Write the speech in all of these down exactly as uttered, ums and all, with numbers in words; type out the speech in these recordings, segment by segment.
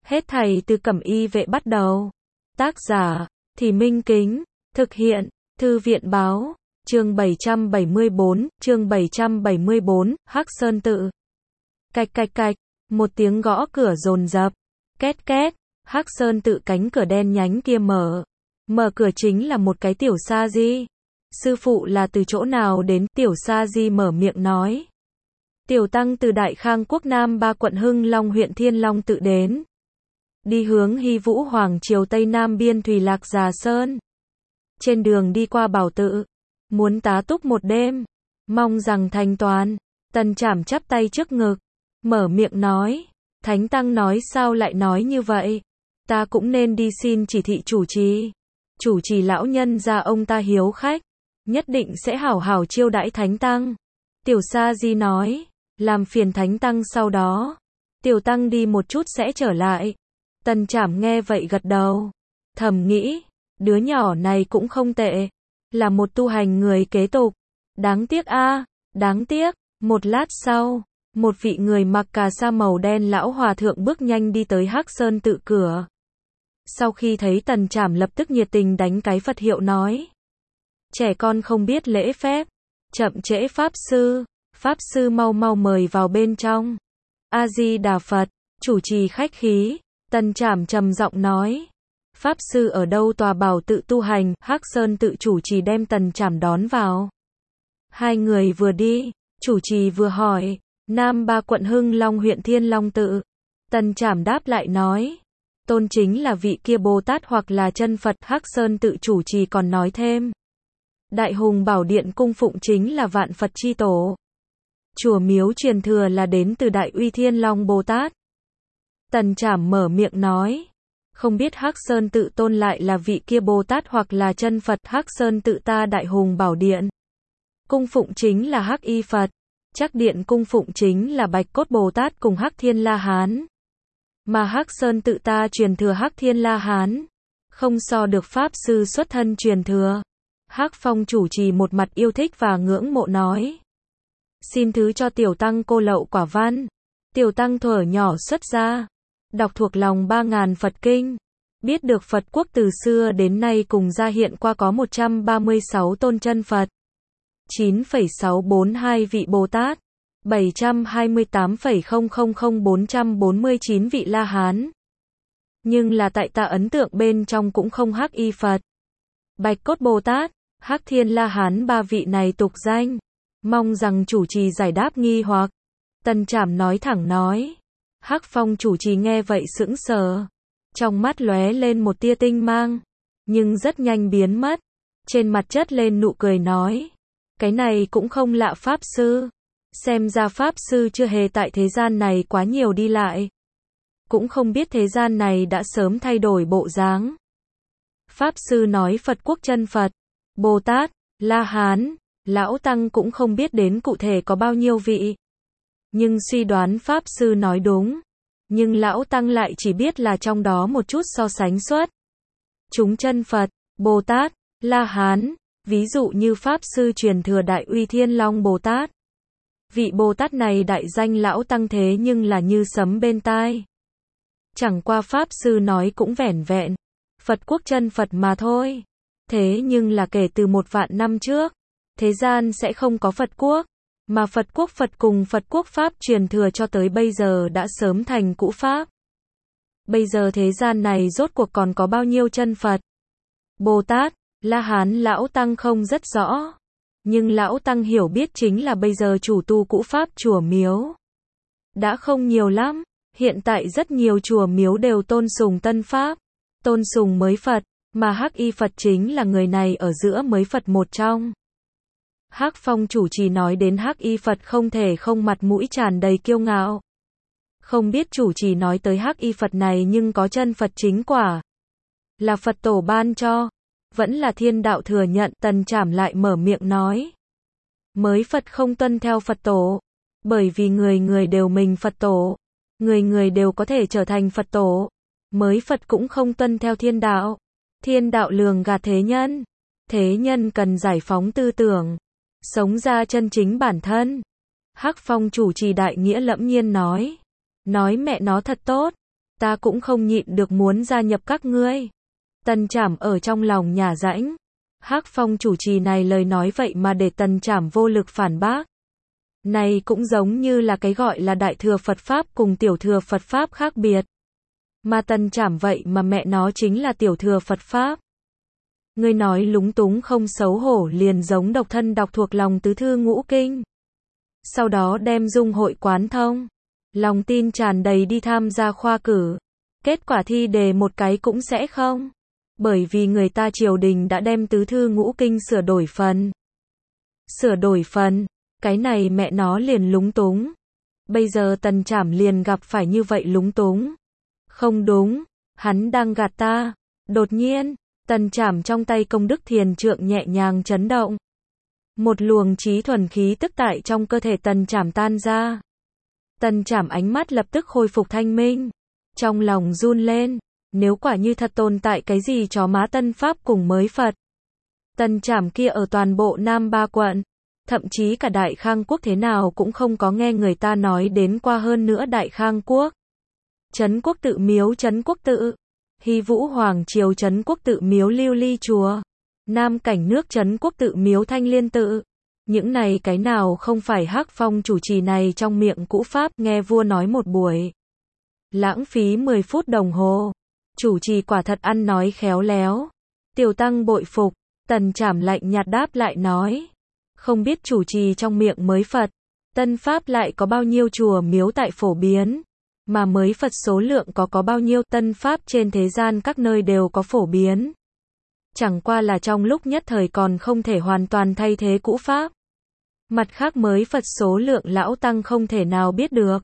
Hết thảy từ Cẩm Y Vệ bắt đầu. Tác giả, Thì Minh Kính. Thực hiện, Thư viện Báo. Chương bảy trăm bảy mươi bốn, chương bảy trăm bảy mươi bốn, Hắc Sơn Tự. Cạch cạch cạch, một tiếng gõ cửa dồn dập. Két két, Hắc Sơn Tự cánh cửa đen nhánh kia mở. Mở cửa chính là một cái tiểu sa di. Sư phụ là từ chỗ nào đến? Tiểu sa di mở miệng nói. Tiểu tăng từ Đại Khang Quốc Nam ba quận Hưng Long huyện Thiên Long Tự đến. Đi hướng Hy Vũ Hoàng Triều Tây Nam biên Thủy Lạc Già Sơn. Trên đường đi qua Bảo Tự. Muốn tá túc một đêm. Mong rằng thành toàn. Tần Trảm chắp tay trước ngực. Mở miệng nói. Thánh tăng nói sao lại nói như vậy? Ta cũng nên đi xin chỉ thị chủ trì. Chủ trì lão nhân gia ông ta hiếu khách. Nhất định sẽ hảo hảo chiêu đãi thánh tăng. Tiểu sa di nói. Làm phiền thánh tăng sau đó. Tiểu tăng đi một chút sẽ trở lại. Tần Trảm nghe vậy gật đầu. Thầm nghĩ. Đứa nhỏ này cũng không tệ. Là một tu hành người kế tục. Đáng tiếc a, đáng tiếc. Một lát sau, một vị người mặc cà sa màu đen lão hòa thượng bước nhanh đi tới Hắc Sơn Tự cửa. Sau khi thấy Tần Trảm lập tức nhiệt tình đánh cái Phật hiệu nói. Trẻ con không biết lễ phép. Chậm trễ Pháp Sư. Pháp Sư mau mau mời vào bên trong. A-di-đà Phật. Chủ trì khách khí. Tần Trảm trầm giọng nói. Pháp Sư ở đâu tòa Bảo Tự tu hành? Hắc Sơn Tự chủ trì đem Tần Trảm đón vào. Hai người vừa đi, chủ trì vừa hỏi. Nam ba quận Hưng Long huyện Thiên Long Tự. Tần Trảm đáp lại nói. Tôn chính là vị kia Bồ Tát hoặc là chân Phật. Hắc Sơn Tự chủ trì còn nói thêm. Đại Hùng Bảo Điện cung phụng chính là vạn Phật chi tổ. Chùa miếu truyền thừa là đến từ Đại Uy Thiên Long Bồ Tát. Tần Trảm mở miệng nói. Không biết Hắc Sơn Tự tôn lại là vị kia Bồ Tát hoặc là chân Phật. Hắc Sơn Tự ta Đại Hùng Bảo Điện cung phụng chính là Hắc Y Phật. Chắc Điện cung phụng chính là Bạch Cốt Bồ Tát cùng Hắc Thiên La Hán. Mà Hắc Sơn Tự ta truyền thừa Hắc Thiên La Hán. Không so được Pháp Sư xuất thân truyền thừa. Hắc Phong chủ trì một mặt yêu thích và ngưỡng mộ nói. Xin thứ cho tiểu tăng cô lậu quả văn. Tiểu tăng thuở nhỏ xuất gia. Đọc thuộc lòng ba ngàn Phật kinh. Biết được Phật quốc từ xưa đến nay cùng ra hiện qua có một trăm ba mươi sáu tôn chân Phật. chín phẩy sáu bốn hai vị Bồ Tát. bảy trăm hai mươi tám phẩy không không không bốn trăm bốn mươi chín vị La Hán. Nhưng là tại ta ấn tượng bên trong cũng không Hắc Y Phật. Bạch Cốt Bồ Tát, Hắc Thiên La Hán ba vị này tục danh. Mong rằng chủ trì giải đáp nghi hoặc. Tần Trảm nói thẳng nói. Hắc Phong chủ trì nghe vậy sững sờ. Trong mắt lóe lên một tia tinh mang. Nhưng rất nhanh biến mất. Trên mặt chất lên nụ cười nói. Cái này cũng không lạ Pháp Sư. Xem ra Pháp Sư chưa hề tại thế gian này quá nhiều đi lại. Cũng không biết thế gian này đã sớm thay đổi bộ dáng. Pháp Sư nói Phật quốc chân Phật, Bồ Tát, La Hán, Lão Tăng cũng không biết đến cụ thể có bao nhiêu vị. Nhưng suy đoán Pháp Sư nói đúng. Nhưng Lão Tăng lại chỉ biết là trong đó một chút so sánh suất. Chúng chân Phật, Bồ Tát, La Hán, ví dụ như Pháp Sư truyền thừa Đại Uy Thiên Long Bồ Tát. Vị Bồ Tát này đại danh Lão Tăng thế nhưng là như sấm bên tai. Chẳng qua Pháp Sư nói cũng vẻn vẹn. Phật quốc chân Phật mà thôi. Thế nhưng là kể từ một vạn năm trước. Thế gian sẽ không có Phật quốc. Mà Phật quốc Phật cùng Phật quốc Pháp truyền thừa cho tới bây giờ đã sớm thành cũ Pháp. Bây giờ thế gian này rốt cuộc còn có bao nhiêu chân Phật? Bồ Tát, La Hán Lão Tăng không rất rõ. Nhưng Lão Tăng hiểu biết chính là bây giờ chủ tu cũ Pháp chùa miếu. Đã không nhiều lắm. Hiện tại rất nhiều chùa miếu đều tôn sùng tân Pháp. Tôn sùng mới Phật. Mà Hắc Y Phật chính là người này ở giữa mới Phật một trong. Hắc Phong chủ trì nói đến Hắc Y Phật không thể không mặt mũi tràn đầy kiêu ngạo. Không biết chủ trì nói tới Hắc Y Phật này nhưng có chân Phật chính quả. Là Phật tổ ban cho. Vẫn là thiên đạo thừa nhận. Tần Trảm lại mở miệng nói. Mới Phật không tuân theo Phật tổ. Bởi vì người người đều mình Phật tổ. Người người đều có thể trở thành Phật tổ. Mới Phật cũng không tuân theo thiên đạo. Thiên đạo lường gạt thế nhân. Thế nhân cần giải phóng tư tưởng. Sống ra chân chính bản thân. Hắc Phong chủ trì đại nghĩa lẫm nhiên nói. Nói mẹ nó thật tốt. ta cũng không nhịn được muốn gia nhập các ngươi. Tần Trảm ở trong lòng nhả rãnh. Hắc Phong chủ trì này lời nói vậy mà để Tần Trảm vô lực phản bác. Này cũng giống như là cái gọi là Đại Thừa Phật Pháp cùng Tiểu Thừa Phật Pháp khác biệt. Mà Tần Trảm vậy mà mẹ nó chính là Tiểu Thừa Phật Pháp. Ngươi nói lúng túng không xấu hổ liền giống độc thân đọc thuộc lòng tứ thư ngũ kinh. Sau đó đem dung hội quán thông. Lòng tin tràn đầy đi tham gia khoa cử. Kết quả thi đề một cái cũng sẽ không. Bởi vì người ta triều đình đã đem tứ thư ngũ kinh sửa đổi phần. Sửa đổi phần. Cái này mẹ nó liền lúng túng. Bây giờ Tần Trảm liền gặp phải như vậy lúng túng. Không đúng. Hắn đang gạt ta. Đột nhiên. Tần Trảm trong tay công đức thiền trượng nhẹ nhàng chấn động. Một luồng trí thuần khí tức tại trong cơ thể Tần Trảm tan ra. Tần Trảm ánh mắt lập tức khôi phục thanh minh. Trong lòng run lên. Nếu quả như thật tồn tại cái gì chó má tân pháp cùng mới Phật. Tần Trảm kia ở toàn bộ Nam Ba quận. Thậm chí cả Đại Khang Quốc thế nào cũng không có nghe người ta nói đến qua hơn nữa Đại Khang Quốc. Trấn Quốc tự miếu Trấn Quốc tự. Hy Vũ Hoàng triều Trấn Quốc tự miếu Lưu Ly chùa. Nam Cảnh nước Trấn Quốc tự miếu Thanh Liên tự. Những này cái nào không phải Hắc Phong chủ trì này trong miệng cũ pháp nghe vua nói một buổi. Lãng phí mười phút đồng hồ. Chủ trì quả thật ăn nói khéo léo. Tiểu tăng bội phục. Tần Trảm lạnh nhạt đáp lại nói. Không biết chủ trì trong miệng mới Phật. Tân Pháp lại có bao nhiêu chùa miếu tại phổ biến. Mà mới Phật số lượng có có bao nhiêu tân Pháp trên thế gian các nơi đều có phổ biến. Chẳng qua là trong lúc nhất thời còn không thể hoàn toàn thay thế cũ Pháp. Mặt khác mới Phật số lượng lão tăng không thể nào biết được.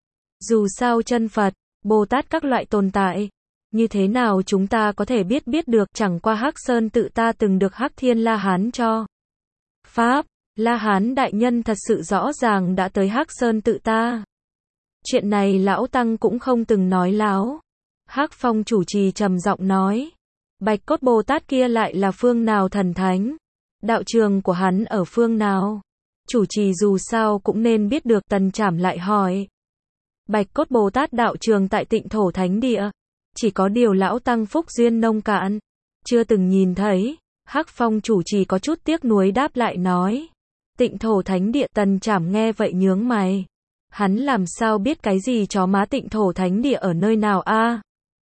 Dù sao chân Phật, Bồ Tát các loại tồn tại. Như thế nào chúng ta có thể biết biết được chẳng qua Hắc Sơn tự ta từng được Hắc Thiên La Hán cho. Pháp, La Hán đại nhân thật sự rõ ràng đã tới Hắc Sơn tự ta. Chuyện này lão tăng cũng không từng nói láo. Hắc Phong chủ trì trầm giọng nói. Bạch Cốt Bồ Tát kia lại là phương nào thần thánh? Đạo trường của hắn ở phương nào? Chủ trì dù sao cũng nên biết được. Tần Trảm lại hỏi. Bạch Cốt Bồ Tát đạo trường tại Tịnh Thổ Thánh Địa. Chỉ có điều lão tăng phúc duyên nông cạn. Chưa từng nhìn thấy. Hắc Phong chủ trì có chút tiếc nuối đáp lại nói. Tịnh Thổ Thánh Địa. Tần Trảm nghe vậy nhướng mày. Hắn làm sao biết cái gì chó má Tịnh Thổ Thánh Địa ở nơi nào a? À?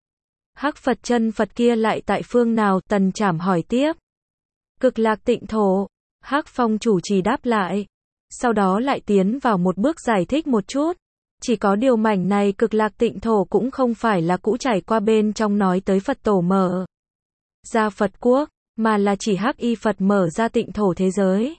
Hắc Phật chân Phật kia lại tại phương nào? Tần Trảm hỏi tiếp. Cực Lạc Tịnh Thổ. Hắc Phong chủ trì đáp lại. Sau đó lại tiến vào một bước giải thích một chút. Chỉ có điều mảnh này Cực Lạc Tịnh Thổ cũng không phải là cũ trải qua bên trong nói tới Phật tổ mở ra Phật quốc, mà là chỉ Hắc Y Phật mở ra Tịnh Thổ thế giới.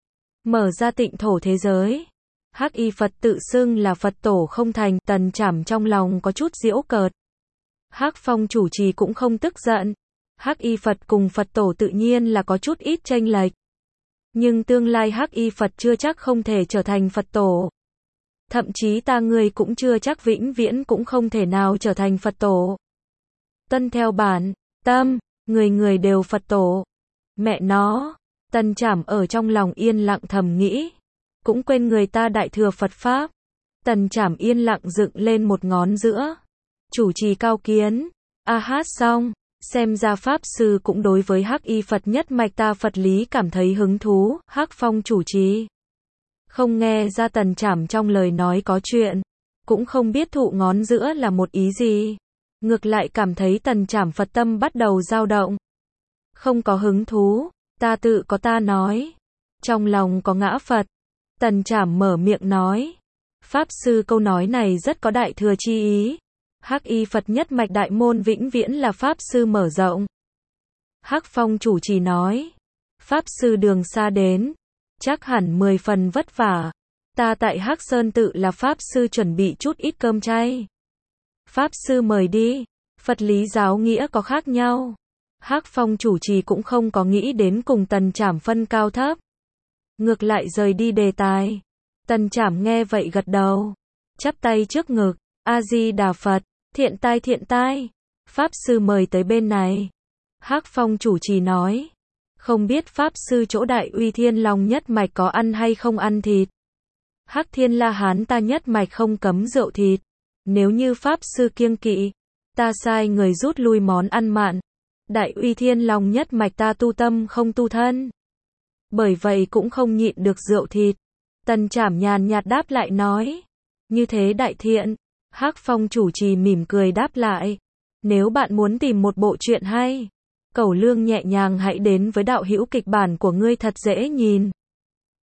Mở ra Tịnh Thổ thế giới. Hắc Y Phật tự xưng là Phật tổ không thành. Tần Trảm trong lòng có chút giễu cợt. Hắc Phong chủ trì cũng không tức giận. Hắc Y Phật cùng Phật tổ tự nhiên là có chút ít chênh lệch. Nhưng tương lai Hắc Y Phật chưa chắc không thể trở thành Phật tổ. Thậm chí ta người cũng chưa chắc vĩnh viễn cũng không thể nào trở thành Phật tổ. Tuân theo bản tâm, người người đều Phật tổ. Mẹ nó, Tần Trảm ở trong lòng yên lặng thầm nghĩ. Cũng quên người ta Đại Thừa Phật Pháp. Tần Trảm yên lặng dựng lên một ngón giữa. Chủ trì cao kiến. A hát xong. Xem ra Pháp Sư cũng đối với Hắc Y Phật nhất mạch ta Phật lý cảm thấy hứng thú. Hắc Phong chủ trì. Không nghe ra Tần Trảm trong lời nói có chuyện. Cũng không biết thụ ngón giữa là một ý gì. Ngược lại cảm thấy Tần Trảm Phật tâm bắt đầu dao động. Không có hứng thú. Ta tự có ta nói. Trong lòng có ngã Phật. Tần Trảm mở miệng nói. Pháp Sư câu nói này rất có đại thừa chi ý. Hắc Y Phật nhất mạch đại môn vĩnh viễn là Pháp Sư mở rộng. Hắc Phong chủ trì nói. Pháp Sư đường xa đến. Chắc hẳn mười phần vất vả. Ta tại Hắc Sơn tự là Pháp Sư chuẩn bị chút ít cơm chay. Pháp Sư mời đi. Phật lý giáo nghĩa có khác nhau. Hắc Phong chủ trì cũng không có nghĩ đến cùng Tần Trảm phân cao thấp. Ngược lại rời đi đề tài. Tần Trảm nghe vậy gật đầu. Chắp tay trước ngực. A-di-đà Phật. Thiện tai thiện tai. Pháp Sư mời tới bên này. Hắc Phong chủ trì nói. Không biết Pháp Sư chỗ Đại Uy Thiên Long nhất mạch có ăn hay không ăn thịt. Hắc Thiên La Hán ta nhất mạch không cấm rượu thịt. Nếu như Pháp Sư kiêng kỵ, ta sai người rút lui món ăn mặn. Đại uy thiên lòng nhất mạch ta tu tâm không tu thân. Bởi vậy cũng không nhịn được rượu thịt. Tần Trảm nhàn nhạt đáp lại nói. Như thế đại thiện. Hắc Phong chủ trì mỉm cười đáp lại. Nếu bạn muốn tìm một bộ truyện hay, Cẩu Lương nhẹ nhàng hãy đến với đạo hữu kịch bản của ngươi thật dễ nhìn.